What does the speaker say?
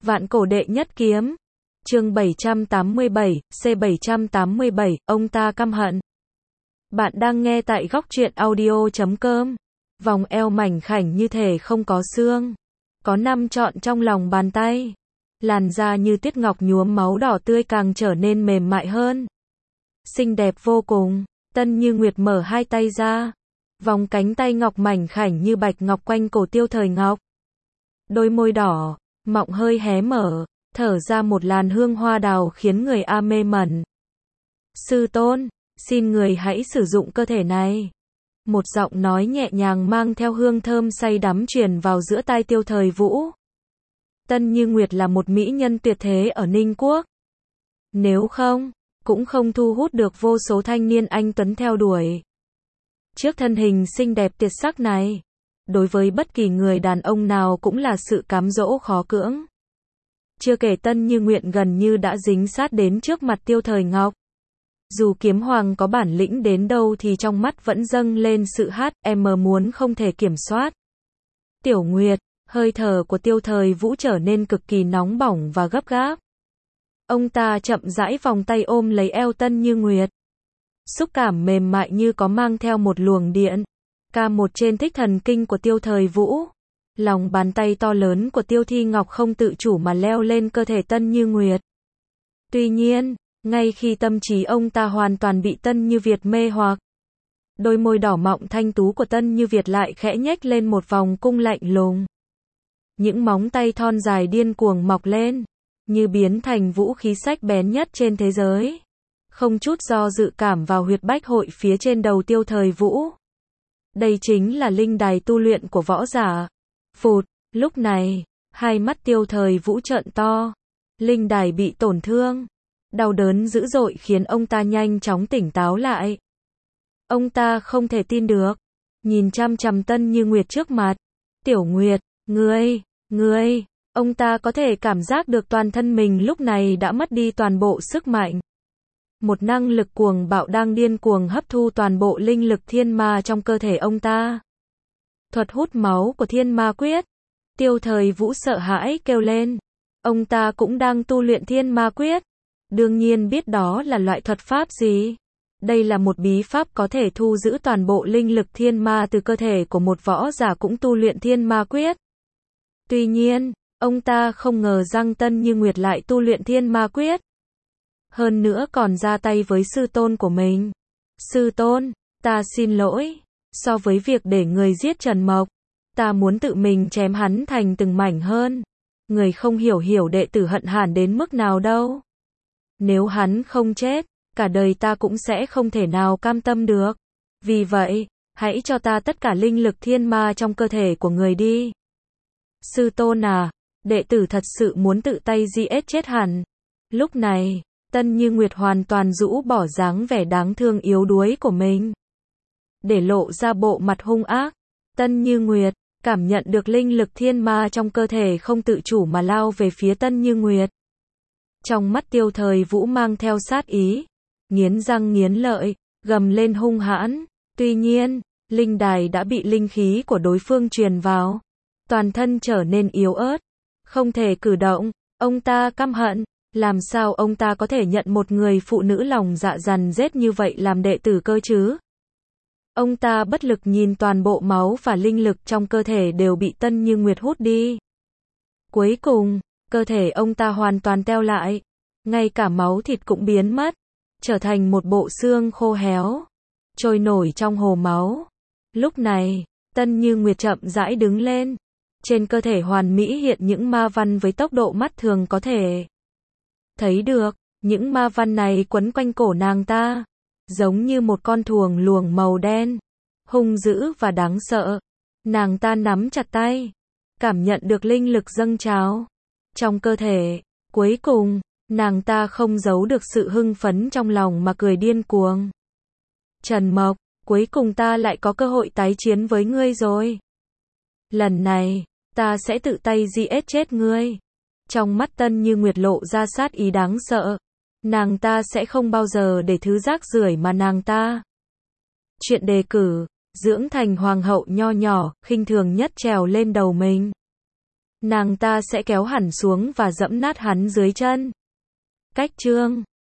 Vạn cổ đệ nhất kiếm. Chương 787, C787, ông ta căm hận. Bạn đang nghe tại góc truyện audio.com. Vòng eo mảnh khảnh như thể không có xương. Có 5 trọn trong lòng bàn tay. Làn da như tiết ngọc nhuốm máu đỏ tươi càng trở nên mềm mại hơn. Xinh đẹp vô cùng. Tân Như Nguyệt mở hai tay ra. Vòng cánh tay ngọc mảnh khảnh như bạch ngọc quanh cổ Tiêu Thời Ngọc. Đôi môi đỏ, mọng hơi hé mở, thở ra một làn hương hoa đào khiến người mê mẩn. Sư tôn, xin người hãy sử dụng cơ thể này. Một giọng nói nhẹ nhàng mang theo hương thơm say đắm truyền vào giữa tai Tiêu Thời Vũ. Tân Như Nguyệt là một mỹ nhân tuyệt thế ở Ninh Quốc. Nếu không, cũng không thu hút được vô số thanh niên anh tuấn theo đuổi. Trước thân hình xinh đẹp tuyệt sắc này, đối với bất kỳ người đàn ông nào cũng là sự cám dỗ khó cưỡng. Chưa kể Tân Như Nguyệt gần như đã dính sát đến trước mặt Tiêu Thời Ngọc. Dù kiếm hoàng có bản lĩnh đến đâu thì trong mắt vẫn dâng lên sự muốn không thể kiểm soát. Tiểu Nguyệt, hơi thở của Tiêu Thời Vũ trở nên cực kỳ nóng bỏng và gấp gáp. Ông ta chậm rãi vòng tay ôm lấy eo Tân Như Nguyệt. Xúc cảm mềm mại như có mang theo một luồng điện. K1 trên thích thần kinh của Tiêu Thời Vũ. Lòng bàn tay to lớn của Tiêu Thi Ngọc không tự chủ mà leo lên cơ thể Tân Như Nguyệt. Tuy nhiên, ngay khi tâm trí ông ta hoàn toàn bị Tân Như Việt mê hoặc, đôi môi đỏ mọng thanh tú của Tân Như Việt lại khẽ nhếch lên một vòng cung lạnh lùng. Những móng tay thon dài điên cuồng mọc lên, như biến thành vũ khí sắc bén nhất trên thế giới. Không chút do dự cảm vào huyệt bách hội phía trên đầu Tiêu Thời Vũ. Đây chính là linh đài tu luyện của võ giả. Phụt, lúc này, hai mắt Tiêu Thời Vũ trợn to. Linh đài bị tổn thương. Đau đớn dữ dội khiến ông ta nhanh chóng tỉnh táo lại. Ông ta không thể tin được. Nhìn chăm chăm Tân Như Nguyệt trước mặt. Tiểu Nguyệt, ngươi, ông ta có thể cảm giác được toàn thân mình lúc này đã mất đi toàn bộ sức mạnh. Một năng lực cuồng bạo đang điên cuồng hấp thu toàn bộ linh lực thiên ma trong cơ thể ông ta. Thuật hút máu của Thiên Ma Quyết. Tiêu Thời Vũ sợ hãi kêu lên. Ông ta cũng đang tu luyện Thiên Ma Quyết. Đương nhiên biết đó là loại thuật pháp gì. Đây là một bí pháp có thể thu giữ toàn bộ linh lực thiên ma từ cơ thể của một võ giả cũng tu luyện Thiên Ma Quyết. Tuy nhiên, ông ta không ngờ rằng Tân Như Nguyệt lại tu luyện Thiên Ma Quyết. Hơn nữa còn ra tay với sư tôn của mình. Sư tôn, ta xin lỗi. So với việc để người giết Trần Mộc, ta muốn tự mình chém hắn thành từng mảnh hơn. Người không hiểu đệ tử hận hàn đến mức nào đâu. Nếu hắn không chết, cả đời ta cũng sẽ không thể nào cam tâm được. Vì vậy, hãy cho ta tất cả linh lực thiên ma trong cơ thể của người đi. Sư tôn à, đệ tử thật sự muốn tự tay giết chết hắn. Lúc này, Tân Như Nguyệt hoàn toàn rũ bỏ dáng vẻ đáng thương yếu đuối của mình. Để lộ ra bộ mặt hung ác, Tân Như Nguyệt cảm nhận được linh lực thiên ma trong cơ thể không tự chủ mà lao về phía Tân Như Nguyệt. Trong mắt Tiêu Thời Vũ mang theo sát ý, nghiến răng nghiến lợi, gầm lên hung hãn. Tuy nhiên, linh đài đã bị linh khí của đối phương truyền vào, toàn thân trở nên yếu ớt, không thể cử động. Ông ta căm hận, làm sao ông ta có thể nhận một người phụ nữ lòng dạ dằn dết như vậy làm đệ tử cơ chứ? Ông ta bất lực nhìn toàn bộ máu và linh lực trong cơ thể đều bị Tân Như Nguyệt hút đi. Cuối cùng, cơ thể ông ta hoàn toàn teo lại, ngay cả máu thịt cũng biến mất, trở thành một bộ xương khô héo, trôi nổi trong hồ máu. Lúc này, Tân Như Nguyệt chậm rãi đứng lên, trên cơ thể hoàn mỹ hiện những ma văn với tốc độ mắt thường có thể thấy được. Những ma văn này quấn quanh cổ nàng ta, giống như một con thuồng luồng màu đen, hung dữ và đáng sợ. Nàng ta nắm chặt tay, cảm nhận được linh lực dâng trào trong cơ thể. Cuối cùng, nàng ta không giấu được sự hưng phấn trong lòng mà cười điên cuồng. Trần Mộc, cuối cùng ta lại có cơ hội tái chiến với ngươi rồi. Lần này, ta sẽ tự tay giết chết ngươi. Trong mắt Tân Như Nguyệt lộ ra sát ý đáng sợ. Nàng ta sẽ không bao giờ để thứ rác rưởi mà nàng ta chuyện đề cử, dưỡng thành hoàng hậu nho nhỏ, khinh thường nhất trèo lên đầu mình. nàng ta sẽ kéo hẳn xuống và dẫm nát hắn dưới chân. Cách chương